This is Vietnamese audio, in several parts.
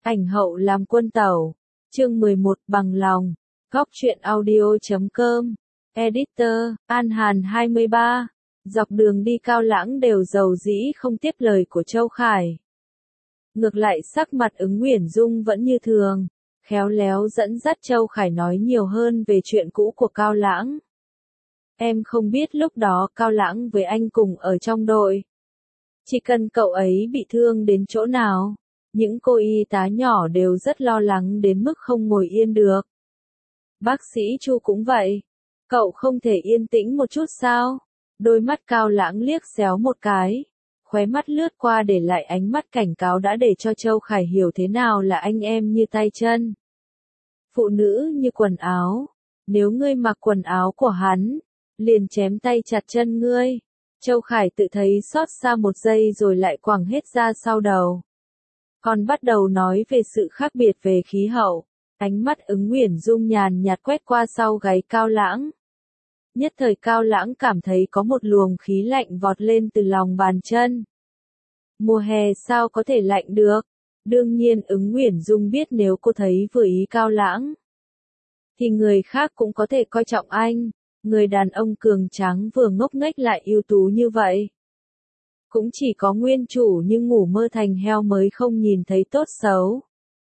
Ảnh hậu làm quân tẩu. Chương 11 bằng lòng. Góc truyện audio.com. Editor, An Hàn 23. Dọc đường đi Cao Lãng đều dầu dĩ không tiếp lời của Châu Khải. Ngược lại sắc mặt Ứng Uyển Dung vẫn như thường, khéo léo dẫn dắt Châu Khải nói nhiều hơn về chuyện cũ của Cao Lãng. Em không biết lúc đó Cao Lãng với anh cùng ở trong đội. Chỉ cần cậu ấy bị thương đến chỗ nào, những cô y tá nhỏ đều rất lo lắng đến mức không ngồi yên được. Bác sĩ Chu cũng vậy. Cậu không thể yên tĩnh một chút sao? Đôi mắt Cao Lãng liếc xéo một cái, khóe mắt lướt qua để lại ánh mắt cảnh cáo đã để cho Châu Khải hiểu thế nào là anh em như tay chân. Phụ nữ như quần áo, nếu ngươi mặc quần áo của hắn, liền chém tay chặt chân ngươi. Châu Khải tự thấy xót xa một giây rồi lại quẳng hết ra sau đầu. Còn bắt đầu nói về sự khác biệt về khí hậu, ánh mắt Ứng Uyển Dung nhàn nhạt quét qua sau gáy Cao Lãng. Nhất thời Cao Lãng cảm thấy có một luồng khí lạnh vọt lên từ lòng bàn chân. Mùa hè sao có thể lạnh được? Đương nhiên Ứng Uyển Dung biết nếu cô thấy vừa ý Cao Lãng, thì người khác cũng có thể coi trọng anh. Người đàn ông cường tráng vừa ngốc nghếch lại ưu tú như vậy. Cũng chỉ có nguyên chủ như ngủ mơ thành heo mới không nhìn thấy tốt xấu.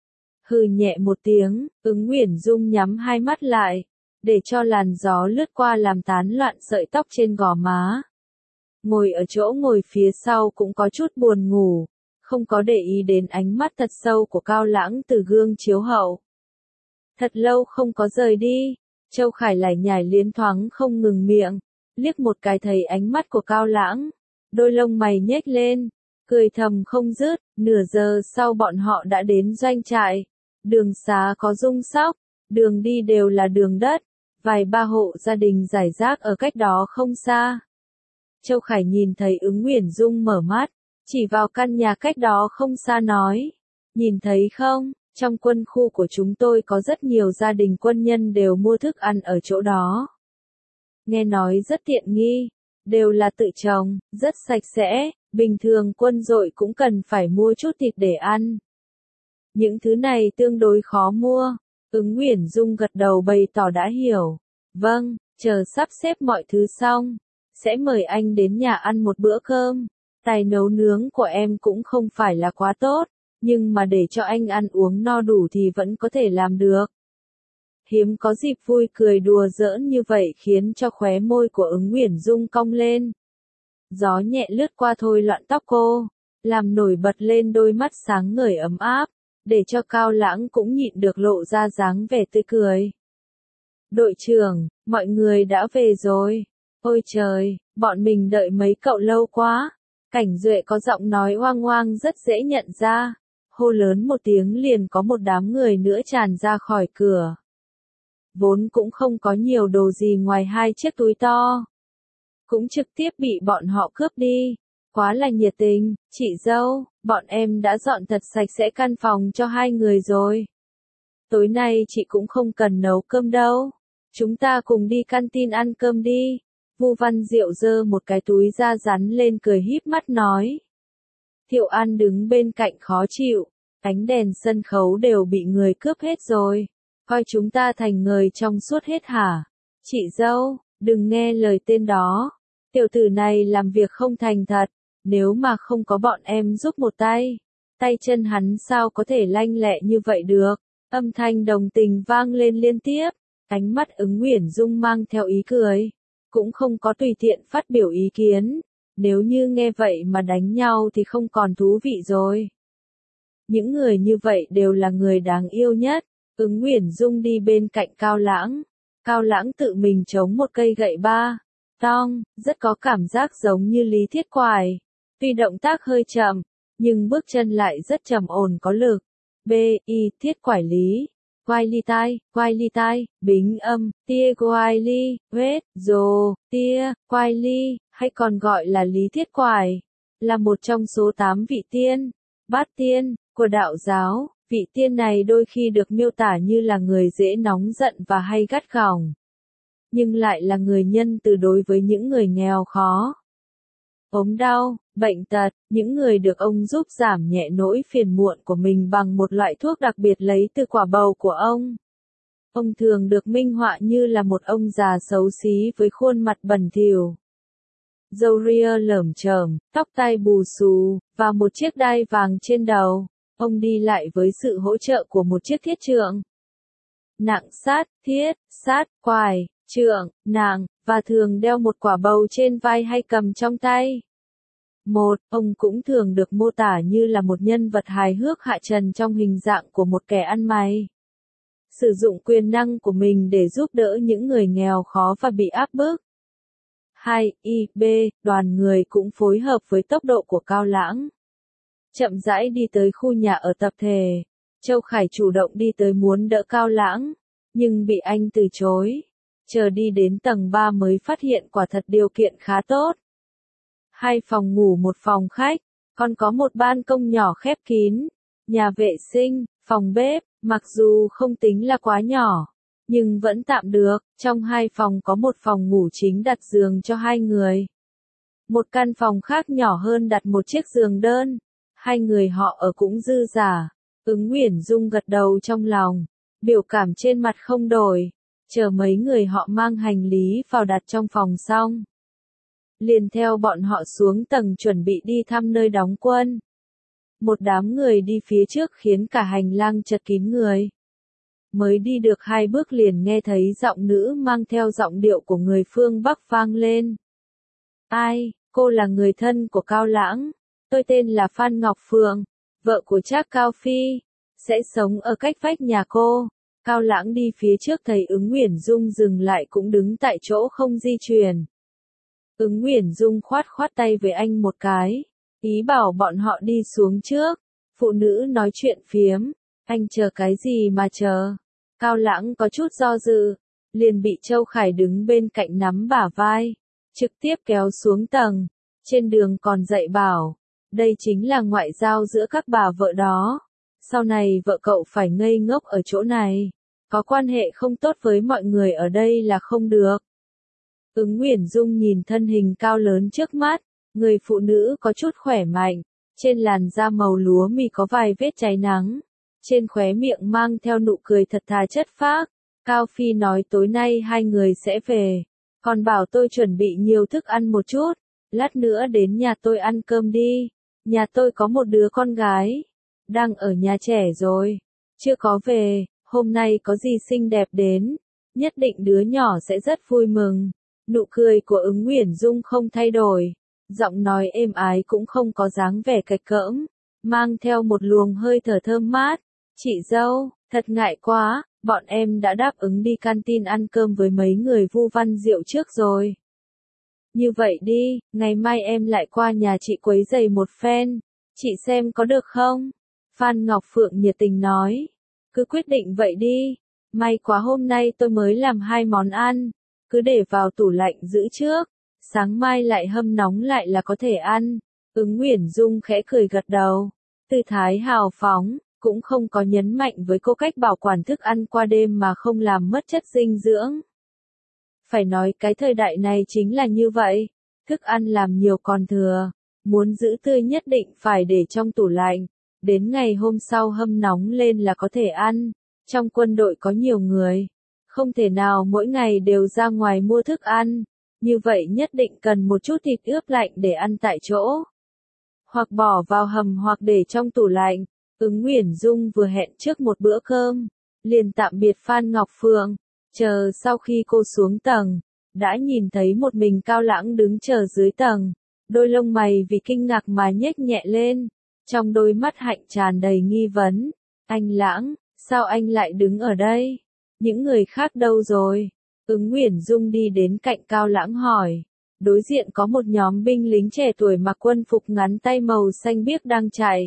Hừ nhẹ một tiếng, Ứng Uyển Dung nhắm hai mắt lại, để cho làn gió lướt qua làm tán loạn sợi tóc trên gò má. Ngồi ở chỗ ngồi phía sau cũng có chút buồn ngủ, không có để ý đến ánh mắt thật sâu của Cao Lãng từ gương chiếu hậu. Thật lâu không có rời đi, Châu Khải lải nhải liến thoáng không ngừng miệng, liếc một cái thấy ánh mắt của Cao Lãng, đôi lông mày nhếch lên, cười thầm không dứt. Nửa giờ sau bọn họ đã đến doanh trại. Đường xá có rung sóc, đường đi đều là đường đất, vài ba hộ gia đình rải rác ở cách đó không xa. Châu Khải nhìn thấy Ứng Uyển Dung mở mắt, chỉ vào căn nhà cách đó không xa nói, nhìn thấy không, trong quân khu của chúng tôi có rất nhiều gia đình quân nhân đều mua thức ăn ở chỗ đó. Nghe nói rất tiện nghi, đều là tự trồng, rất sạch sẽ, bình thường quân đội cũng cần phải mua chút thịt để ăn. Những thứ này tương đối khó mua. Ứng Uyển Dung gật đầu bày tỏ đã hiểu. Vâng, chờ sắp xếp mọi thứ xong, sẽ mời anh đến nhà ăn một bữa cơm. Tài nấu nướng của em cũng không phải là quá tốt, nhưng mà để cho anh ăn uống no đủ thì vẫn có thể làm được. Hiếm có dịp vui cười đùa giỡn như vậy khiến cho khóe môi của Ứng Uyển Dung cong lên. Gió nhẹ lướt qua thôi loạn tóc cô, làm nổi bật lên đôi mắt sáng ngời ấm áp, để cho Cao Lãng cũng nhịn được lộ ra dáng vẻ tươi cười. Đội trưởng, mọi người đã về rồi. Ôi trời, bọn mình đợi mấy cậu lâu quá. Cảnh Duệ có giọng nói oang oang rất dễ nhận ra. Hô lớn một tiếng liền có một đám người nữa tràn ra khỏi cửa. Vốn cũng không có nhiều đồ gì ngoài hai chiếc túi to, cũng trực tiếp bị bọn họ cướp đi. Quá là nhiệt tình, chị dâu, bọn em đã dọn thật sạch sẽ căn phòng cho hai người rồi. Tối nay chị cũng không cần nấu cơm đâu. Chúng ta cùng đi canteen ăn cơm đi. Vu Văn Diệu giơ một cái túi da rắn lên cười híp mắt nói. Thiệu An đứng bên cạnh khó chịu. Ánh đèn sân khấu đều bị người cướp hết rồi. Coi chúng ta thành người trong suốt hết hả? Chị dâu, đừng nghe lời tên đó. Tiểu tử này làm việc không thành thật. Nếu mà không có bọn em giúp một tay, tay chân hắn sao có thể lanh lẹ như vậy được? Âm thanh đồng tình vang lên liên tiếp, ánh mắt Ứng Uyển Dung mang theo ý cười, cũng không có tùy tiện phát biểu ý kiến. Nếu như nghe vậy mà đánh nhau thì không còn thú vị rồi. Những người như vậy đều là người đáng yêu nhất. Ứng Uyển Dung đi bên cạnh Cao Lãng. Cao Lãng tự mình chống một cây gậy ba tong, rất có cảm giác giống như Lý Thiết Quải. Tuy động tác hơi chậm, nhưng bước chân lại rất trầm ổn có lực. Thiết Quải Lý. Quai ly tai, bính âm, tia quai ly, vết, rồ, tia, quai ly, hay còn gọi là Lý Thiết Quải, là một trong số 8 vị tiên, bát tiên, của đạo giáo. Vị tiên này đôi khi được miêu tả như là người dễ nóng giận và hay gắt gỏng, nhưng lại là người nhân từ đối với những người nghèo khó. ốm đau, bệnh tật, những người được ông giúp giảm nhẹ nỗi phiền muộn của mình bằng một loại thuốc đặc biệt lấy từ quả bầu của ông. Ông thường được minh họa như là một ông già xấu xí với khuôn mặt bẩn thỉu, râu ria lởm chởm, tóc tai bù xù, và một chiếc đai vàng trên đầu. Ông đi lại với sự hỗ trợ của một chiếc thiết trượng. Nặng sát, thiết, sát, quài, trượng, nặng, và thường đeo một quả bầu trên vai hay cầm trong tay. Ông cũng thường được mô tả như là một nhân vật hài hước hạ trần trong hình dạng của một kẻ ăn mày, sử dụng quyền năng của mình để giúp đỡ những người nghèo khó và bị áp bức. 2. Đoàn người cũng phối hợp với tốc độ của Cao Lãng, chậm rãi đi tới khu nhà ở tập thể. Châu Khải chủ động đi tới muốn đỡ Cao Lãng, nhưng bị anh từ chối. Chờ đi đến tầng 3 mới phát hiện quả thật điều kiện khá tốt. 2 phòng ngủ một phòng khách, còn có một ban công nhỏ khép kín, nhà vệ sinh, phòng bếp, mặc dù không tính là quá nhỏ, nhưng vẫn tạm được. Trong 2 phòng có một phòng ngủ chính đặt giường cho 2 người. Một căn phòng khác nhỏ hơn đặt một chiếc giường đơn. 2 người họ ở cũng dư dả. Ứng Uyển Dung gật đầu trong lòng, biểu cảm trên mặt không đổi. Chờ mấy người họ mang hành lý vào đặt trong phòng xong, liền theo bọn họ xuống tầng chuẩn bị đi thăm nơi đóng quân. Một đám người đi phía trước khiến cả hành lang chật kín người. Mới đi được 2 bước liền nghe thấy giọng nữ mang theo giọng điệu của người phương Bắc vang lên. Ai, cô là người thân của Cao Lãng. Tôi tên là Phan Ngọc Phượng, vợ của Trác Cao Phi, sẽ sống ở cách vách nhà cô. Cao Lãng đi phía trước thấy Ứng Uyển Dung dừng lại cũng đứng tại chỗ không di chuyển. Ứng Uyển Dung khoát khoát tay với anh một cái, ý bảo bọn họ đi xuống trước. Phụ nữ nói chuyện phiếm, anh chờ cái gì mà chờ. Cao Lãng có chút do dự, liền bị Châu Khải đứng bên cạnh nắm bả vai, trực tiếp kéo xuống tầng. Trên đường còn dạy bảo, đây chính là ngoại giao giữa các bà vợ đó. Sau này vợ cậu phải ngây ngốc ở chỗ này, có quan hệ không tốt với mọi người ở đây là không được. Ứng Uyển Dung nhìn thân hình cao lớn trước mắt, người phụ nữ có chút khỏe mạnh, trên làn da màu lúa mì có vài vết cháy nắng, trên khóe miệng mang theo nụ cười thật thà chất phác. Cao Phi nói tối nay 2 người sẽ về, còn bảo tôi chuẩn bị nhiều thức ăn một chút, lát nữa đến nhà tôi ăn cơm đi. Nhà tôi có một đứa con gái, đang ở nhà trẻ rồi, chưa có về, hôm nay có gì xinh đẹp đến, nhất định đứa nhỏ sẽ rất vui mừng. Nụ cười của Ứng Uyển Dung không thay đổi, giọng nói êm ái cũng không có dáng vẻ cạch cỡm, mang theo một luồng hơi thở thơm mát. Chị dâu, thật ngại quá, bọn em đã đáp ứng đi canteen ăn cơm với mấy người Vu Văn Diệu trước rồi. Như vậy đi, ngày mai em lại qua nhà chị quấy giày một phen, chị xem có được không? Phan Ngọc Phượng nhiệt tình nói, cứ quyết định vậy đi, may quá hôm nay tôi mới làm 2 món ăn, cứ để vào tủ lạnh giữ trước, sáng mai lại hâm nóng lại là có thể ăn. Ứng Uyển Dung khẽ cười gật đầu, tư thái hào phóng, cũng không có nhấn mạnh với cô cách bảo quản thức ăn qua đêm mà không làm mất chất dinh dưỡng. Phải nói cái thời đại này chính là như vậy, thức ăn làm nhiều còn thừa, muốn giữ tươi nhất định phải để trong tủ lạnh, đến ngày hôm sau hâm nóng lên là có thể ăn. Trong quân đội có nhiều người, không thể nào mỗi ngày đều ra ngoài mua thức ăn, như vậy nhất định cần một chút thịt ướp lạnh để ăn tại chỗ, hoặc bỏ vào hầm hoặc để trong tủ lạnh. Ứng Uyển Dung vừa hẹn trước một bữa cơm, liền tạm biệt Phan Ngọc Phượng, chờ sau khi cô xuống tầng, đã nhìn thấy một mình Cao Lãng đứng chờ dưới tầng, đôi lông mày vì kinh ngạc mà nhếch nhẹ lên, trong đôi mắt hạnh tràn đầy nghi vấn. Anh Lãng, sao anh lại đứng ở đây? Những người khác đâu rồi? Ứng Uyển Dung đi đến cạnh Cao Lãng hỏi. Đối diện có một nhóm binh lính trẻ tuổi mặc quân phục ngắn tay màu xanh biếc đang chạy.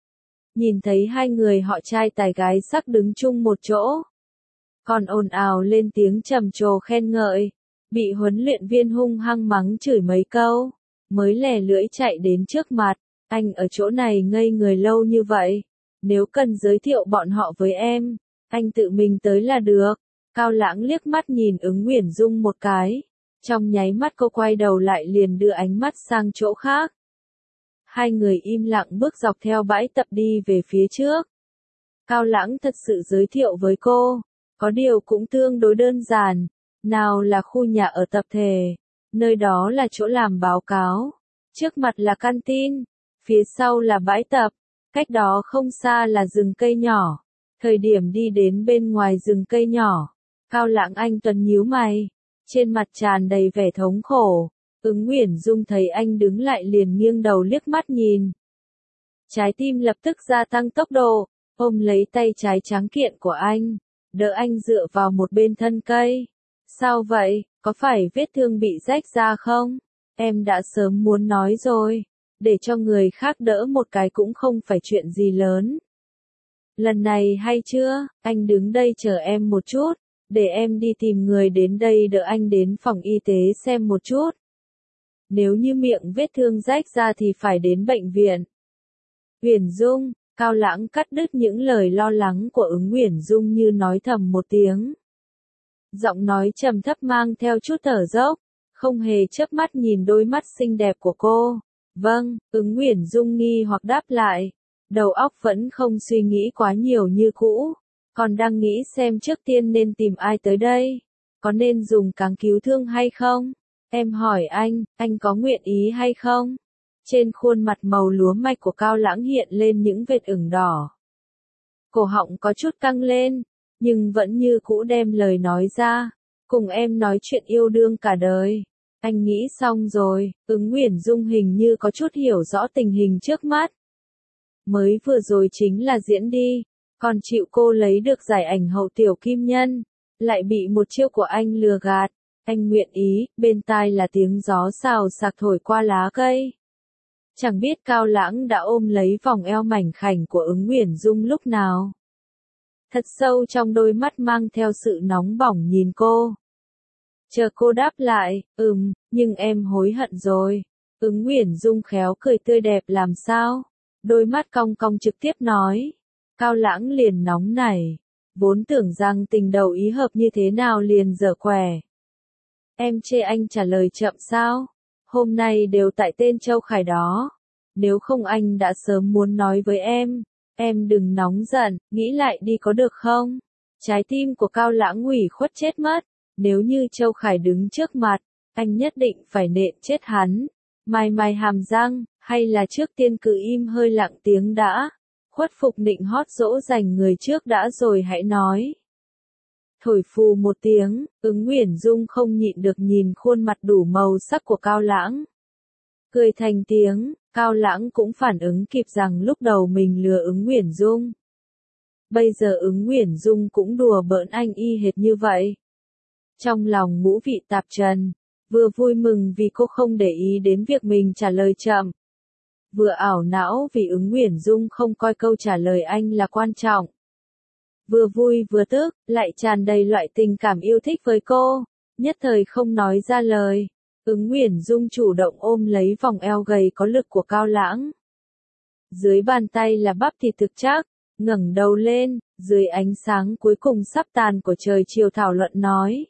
Nhìn thấy 2 người họ trai tài gái sắc đứng chung một chỗ, còn ồn ào lên tiếng trầm trồ khen ngợi, bị huấn luyện viên hung hăng mắng chửi mấy câu, mới lè lưỡi chạy đến trước mặt. Anh ở chỗ này ngây người lâu như vậy, nếu cần giới thiệu bọn họ với em, anh tự mình tới là được. Cao Lãng liếc mắt nhìn Ứng Uyển Dung một cái, Trong nháy mắt cô quay đầu lại liền đưa ánh mắt sang chỗ khác. Hai người im lặng bước dọc theo bãi tập đi về phía trước. Cao Lãng thật sự giới thiệu với cô, có điều cũng tương đối đơn giản, nào là khu nhà ở tập thể, nơi đó là chỗ làm báo cáo, trước mặt là canteen, phía sau là bãi tập, cách đó không xa là rừng cây nhỏ. Thời điểm đi đến bên ngoài rừng cây nhỏ, Cao Lãng anh tuấn nhíu mày, trên mặt tràn đầy vẻ thống khổ. Ứng Uyển Dung thấy anh đứng lại liền nghiêng đầu liếc mắt nhìn. Trái tim lập tức gia tăng tốc độ, ôm lấy tay trái trắng kiện của anh, đỡ anh dựa vào một bên thân cây. Sao vậy, có phải vết thương bị rách ra không? Em đã sớm muốn nói rồi, để cho người khác đỡ một cái cũng không phải chuyện gì lớn. Lần này hay chưa, anh đứng đây chờ em một chút, để em đi tìm người đến đây đỡ anh đến phòng y tế xem một chút. Nếu như miệng vết thương rách ra thì phải đến bệnh viện. Uyển Dung, Cao Lãng cắt đứt những lời lo lắng của Ứng Uyển Dung như nói thầm một tiếng. Giọng nói trầm thấp mang theo chút thở dốc, không hề chớp mắt nhìn đôi mắt xinh đẹp của cô. Vâng, Ứng Uyển Dung nghi hoặc đáp lại, đầu óc vẫn không suy nghĩ quá nhiều như cũ, còn đang nghĩ xem trước tiên nên tìm ai tới đây, có nên dùng cáng cứu thương hay không? Em hỏi anh có nguyện ý hay không? Trên khuôn mặt màu lúa mạch của Cao Lãng hiện lên những vệt ửng đỏ. Cổ họng có chút căng lên, nhưng vẫn như cũ đem lời nói ra. Cùng em nói chuyện yêu đương cả đời. Anh nghĩ xong rồi, Ứng Uyển Dung hình như có chút hiểu rõ tình hình trước mắt. Mới vừa rồi chính là diễn đi, còn chịu cô lấy được giải ảnh hậu tiểu kim nhân, lại bị một chiêu của anh lừa gạt. Anh nguyện ý, bên tai là tiếng gió xào xạc thổi qua lá cây. Chẳng biết Cao Lãng đã ôm lấy vòng eo mảnh khảnh của Ứng Uyển Dung lúc nào. Thật sâu trong đôi mắt mang theo sự nóng bỏng nhìn cô. Chờ cô đáp lại, nhưng em hối hận rồi. Ứng Uyển Dung khéo cười tươi đẹp làm sao? Đôi mắt cong cong trực tiếp nói. Cao Lãng liền nóng nảy. Vốn tưởng rằng tình đầu ý hợp như thế nào liền dở quẻ. Em chê anh trả lời chậm sao? Hôm nay đều tại tên Châu Khải đó. Nếu không anh đã sớm muốn nói với em đừng nóng giận, nghĩ lại đi có được không? Trái tim của Cao Lãng ủy khuất chết mất, nếu như Châu Khải đứng trước mặt, anh nhất định phải nện chết hắn. Mài hàm răng, hay là trước tiên cứ im hơi lặng tiếng đã, khuất phục nịnh hót dỗ dành người trước đã rồi hãy nói. Thổi phù một tiếng, Ứng Uyển Dung không nhịn được nhìn khuôn mặt đủ màu sắc của Cao Lãng. Cười thành tiếng, Cao Lãng cũng phản ứng kịp rằng lúc đầu mình lừa Ứng Uyển Dung. Bây giờ Ứng Uyển Dung cũng đùa bỡn anh y hệt như vậy. Trong lòng ngũ vị tạp trần, vừa vui mừng vì cô không để ý đến việc mình trả lời chậm. Vừa ảo não vì Ứng Uyển Dung không coi câu trả lời anh là quan trọng. Vừa vui vừa tức, lại tràn đầy loại tình cảm yêu thích với cô, nhất thời không nói ra lời. Ứng Uyển Dung chủ động ôm lấy vòng eo gầy có lực của Cao Lãng. Dưới bàn tay là bắp thịt thực chắc, ngẩng đầu lên, dưới ánh sáng cuối cùng sắp tàn của trời chiều thảo luận nói.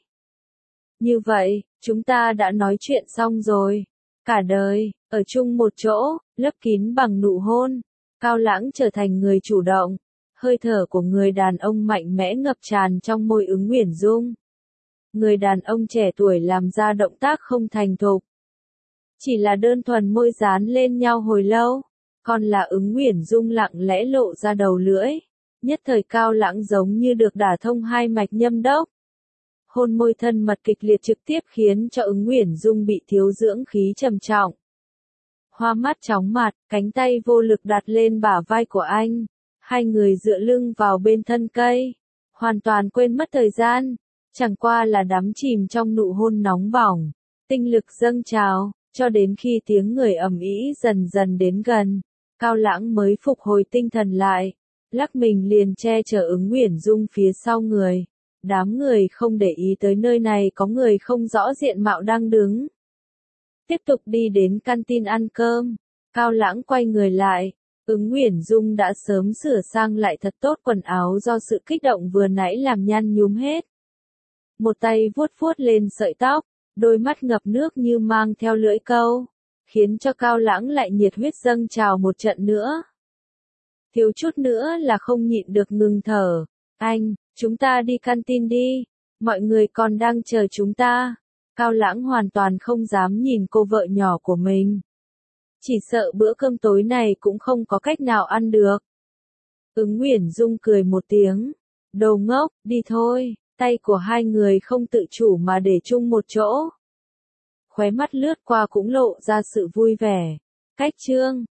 Như vậy, chúng ta đã nói chuyện xong rồi. Cả đời, ở chung một chỗ, lấp kín bằng nụ hôn. Cao Lãng trở thành người chủ động. Hơi thở của người đàn ông mạnh mẽ ngập tràn trong môi Ứng Uyển Dung. Người đàn ông trẻ tuổi làm ra động tác không thành thục. Chỉ là đơn thuần môi dán lên nhau hồi lâu, còn là Ứng Uyển Dung lặng lẽ lộ ra đầu lưỡi. Nhất thời Cao Lãng giống như được đả thông hai mạch nhâm đốc. Hôn môi thân mật kịch liệt trực tiếp khiến cho Ứng Uyển Dung bị thiếu dưỡng khí trầm trọng. Hoa mắt chóng mặt, cánh tay vô lực đặt lên bả vai của anh. Hai người dựa lưng vào bên thân cây, hoàn toàn quên mất thời gian, chẳng qua là đắm chìm trong nụ hôn nóng bỏng, tinh lực dâng trào, cho đến khi tiếng người ầm ĩ dần dần đến gần, Cao Lãng mới phục hồi tinh thần lại, lắc mình liền che chở Ứng Uyển Dung phía sau người. Đám người không để ý tới nơi này có người không rõ diện mạo đang đứng. Tiếp tục đi đến canteen ăn cơm, Cao Lãng quay người lại. Ứng Uyển Dung đã sớm sửa sang lại thật tốt quần áo do sự kích động vừa nãy làm nhăn nhúm hết. Một tay vuốt vuốt lên sợi tóc, đôi mắt ngập nước như mang theo lưỡi câu, khiến cho Cao Lãng lại nhiệt huyết dâng trào một trận nữa. Thiếu chút nữa là không nhịn được ngừng thở. Anh, chúng ta đi canteen đi, mọi người còn đang chờ chúng ta. Cao Lãng hoàn toàn không dám nhìn cô vợ nhỏ của mình. Chỉ sợ bữa cơm tối này cũng không có cách nào ăn được. Ứng Uyển Dung cười một tiếng. Đồ ngốc, đi thôi, tay của hai người không tự chủ mà để chung một chỗ. Khóe mắt lướt qua cũng lộ ra sự vui vẻ. Cách Trương,